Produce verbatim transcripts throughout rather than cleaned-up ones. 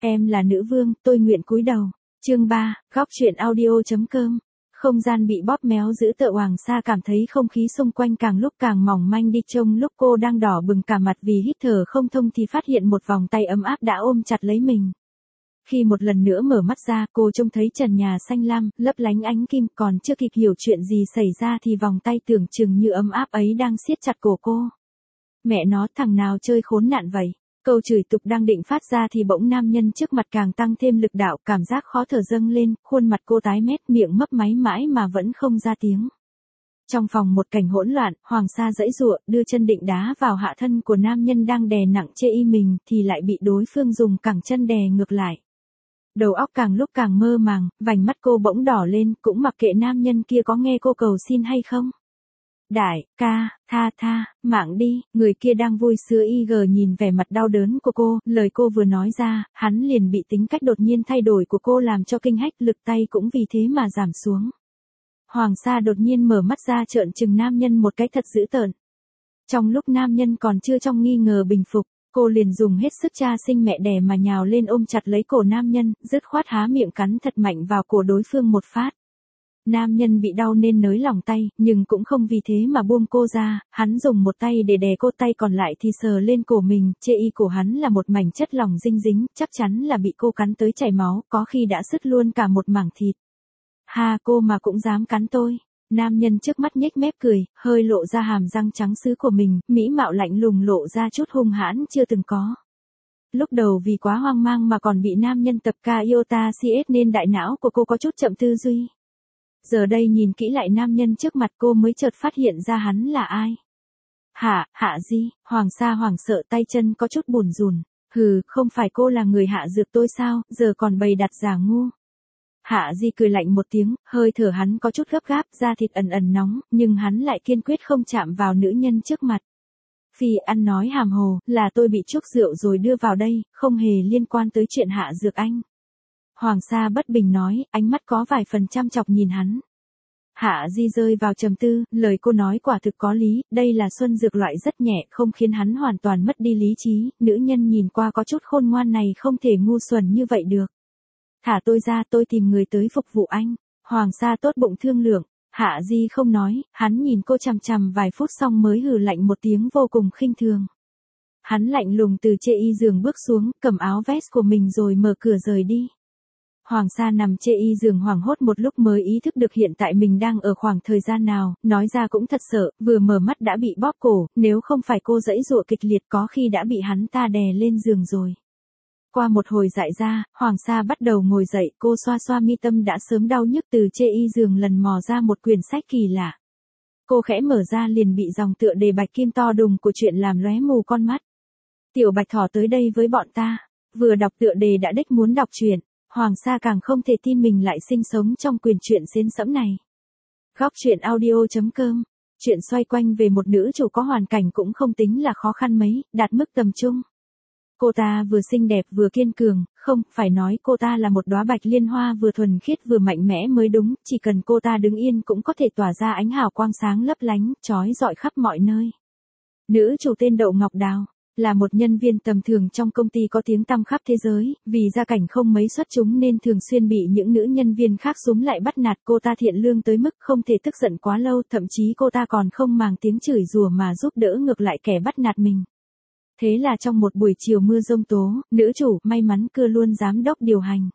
Em là nữ vương, tôi nguyện cúi đầu. Chương ba, góc truyện audio.com. Không gian bị bóp méo giữ tợ Hoàng Sa cảm thấy không khí xung quanh càng lúc càng mỏng manh đi, trông lúc cô đang đỏ bừng cả mặt vì hít thở không thông thì phát hiện một vòng tay ấm áp đã ôm chặt lấy mình. Khi một lần nữa mở mắt ra, cô trông thấy trần nhà xanh lam, lấp lánh ánh kim, còn chưa kịp hiểu chuyện gì xảy ra thì vòng tay tưởng chừng như ấm áp ấy đang siết chặt cổ cô. Mẹ nó, thằng nào chơi khốn nạn vậy? Câu chửi tục đang định phát ra thì bỗng nam nhân trước mặt càng tăng thêm lực đạo, cảm giác khó thở dâng lên, khuôn mặt cô tái mét, miệng mấp máy mãi mà vẫn không ra tiếng. Trong phòng một cảnh hỗn loạn, Hoàng Sa giãy giụa, đưa chân định đá vào hạ thân của nam nhân đang đè nặng chê y mình, thì lại bị đối phương dùng cẳng chân đè ngược lại. Đầu óc càng lúc càng mơ màng, vành mắt cô bỗng đỏ lên, cũng mặc kệ nam nhân kia có nghe cô cầu xin hay không. Đại ca, tha tha, mạng đi, người kia đang vui sướng y gờ nhìn vẻ mặt đau đớn của cô, lời cô vừa nói ra, hắn liền bị tính cách đột nhiên thay đổi của cô làm cho kinh hách, lực tay cũng vì thế mà giảm xuống. Hoàng Sa đột nhiên mở mắt ra trợn trừng nam nhân một cái thật dữ tợn. Trong lúc nam nhân còn chưa trong nghi ngờ bình phục, cô liền dùng hết sức cha sinh mẹ đẻ mà nhào lên ôm chặt lấy cổ nam nhân, dứt khoát há miệng cắn thật mạnh vào cổ đối phương một phát. Nam nhân bị đau nên nới lỏng tay, nhưng cũng không vì thế mà buông cô ra, hắn dùng một tay để đè cô, tay còn lại thì sờ lên cổ mình, chê y cổ hắn là một mảnh chất lỏng dinh dính, chắc chắn là bị cô cắn tới chảy máu, có khi đã sứt luôn cả một mảng thịt. Ha, cô mà cũng dám cắn tôi. Nam nhân trước mắt nhếch mép cười, hơi lộ ra hàm răng trắng sứ của mình, mỹ mạo lạnh lùng lộ ra chút hung hãn chưa từng có. Lúc đầu vì quá hoang mang mà còn bị nam nhân tập ca iota xê ét nên đại não của cô có chút chậm tư duy. Giờ đây nhìn kỹ lại nam nhân trước mặt cô mới chợt phát hiện ra hắn là ai. Hạ, hạ gì? Hoàng Sa hoảng sợ, tay chân có chút bủn rủn. Hừ, không phải cô là người hạ dược tôi sao, giờ còn bày đặt giả ngu. Hạ Di cười lạnh một tiếng, hơi thở hắn có chút gấp gáp, da thịt ẩn ẩn nóng, nhưng hắn lại kiên quyết không chạm vào nữ nhân trước mặt. Phi ăn nói hàm hồ, là tôi bị chuốc rượu rồi đưa vào đây, không hề liên quan tới chuyện hạ dược anh. Hoàng Sa bất bình nói, ánh mắt có vài phần chăm chọc nhìn hắn. Hạ Di rơi vào trầm tư, lời cô nói quả thực có lý, đây là xuân dược loại rất nhẹ, không khiến hắn hoàn toàn mất đi lý trí, nữ nhân nhìn qua có chút khôn ngoan này không thể ngu xuẩn như vậy được. Thả tôi ra, tôi tìm người tới phục vụ anh. Hoàng Sa tốt bụng thương lượng. Hạ Di không nói, hắn nhìn cô chằm chằm vài phút xong mới hừ lạnh một tiếng vô cùng khinh thường. Hắn lạnh lùng từ chê y giường bước xuống, cầm áo vest của mình rồi mở cửa rời đi. Hoàng Sa nằm chê y giường hoảng hốt một lúc mới ý thức được hiện tại mình đang ở khoảng thời gian nào, nói ra cũng thật sợ, vừa mở mắt đã bị bóp cổ, nếu không phải cô giãy giụa kịch liệt có khi đã bị hắn ta đè lên giường rồi. Qua một hồi dại ra, Hoàng Sa bắt đầu ngồi dậy, cô xoa xoa mi tâm đã sớm đau nhức từ chê y giường lần mò ra một quyển sách kỳ lạ. Cô khẽ mở ra liền bị dòng tựa đề bạch kim to đùng của chuyện làm lóe mù con mắt. Tiểu Bạch Thỏ tới đây với bọn ta, vừa đọc tựa đề đã đích muốn đọc truyện, Hoàng Sa càng không thể tin mình lại sinh sống trong quyển truyện xến sẫm này. Góc truyện audio.com. Chuyện xoay quanh về một nữ chủ có hoàn cảnh cũng không tính là khó khăn mấy, đạt mức tầm trung. Cô ta vừa xinh đẹp vừa kiên cường, không, phải nói cô ta là một đóa bạch liên hoa vừa thuần khiết vừa mạnh mẽ mới đúng, chỉ cần cô ta đứng yên cũng có thể tỏa ra ánh hào quang sáng lấp lánh, chói rọi khắp mọi nơi. Nữ chủ tên Đậu Ngọc Đào, là một nhân viên tầm thường trong công ty có tiếng tăm khắp thế giới, vì gia cảnh không mấy xuất chúng nên thường xuyên bị những nữ nhân viên khác xúm lại bắt nạt. Cô ta thiện lương tới mức không thể tức giận quá lâu, thậm chí cô ta còn không màng tiếng chửi rủa mà giúp đỡ ngược lại kẻ bắt nạt mình. Thế là trong một buổi chiều mưa giông tố, nữ chủ may mắn cưa luôn giám đốc điều hành.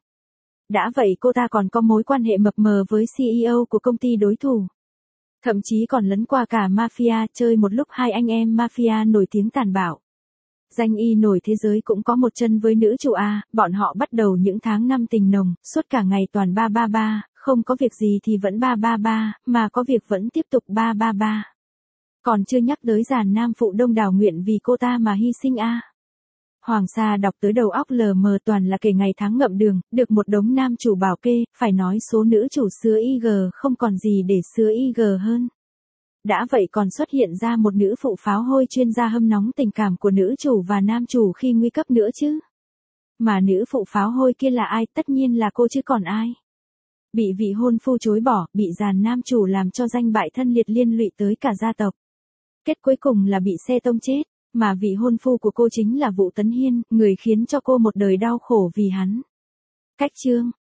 Đã vậy cô ta còn có mối quan hệ mập mờ với xê e ô của công ty đối thủ. Thậm chí còn lấn qua cả mafia, chơi một lúc hai anh em mafia nổi tiếng tàn bạo. Danh y nổi thế giới cũng có một chân với nữ chủ A, bọn họ bắt đầu những tháng năm tình nồng, suốt cả ngày toàn ba ba ba, không có việc gì thì vẫn ba ba ba, mà có việc vẫn tiếp tục ba ba ba. Còn chưa nhắc tới dàn nam phụ đông đảo nguyện vì cô ta mà hy sinh a. Hoàng Sa đọc tới đầu óc lờ mờ toàn là kể ngày tháng ngậm đường, được một đống nam chủ bảo kê, phải nói số nữ chủ xưa i giê không còn gì để xưa i giê hơn. Đã vậy còn xuất hiện ra một nữ phụ pháo hôi chuyên gia hâm nóng tình cảm của nữ chủ và nam chủ khi nguy cấp nữa chứ. Mà nữ phụ pháo hôi kia là ai? Tất nhiên là cô chứ còn ai. Bị vị hôn phu chối bỏ, bị dàn nam chủ làm cho danh bại thân liệt liên lụy tới cả gia tộc. Kết cuối cùng là bị xe tông chết. Mà vị hôn phu của cô chính là Vũ Tấn Hiên, người khiến cho cô một đời đau khổ vì hắn. Cách chương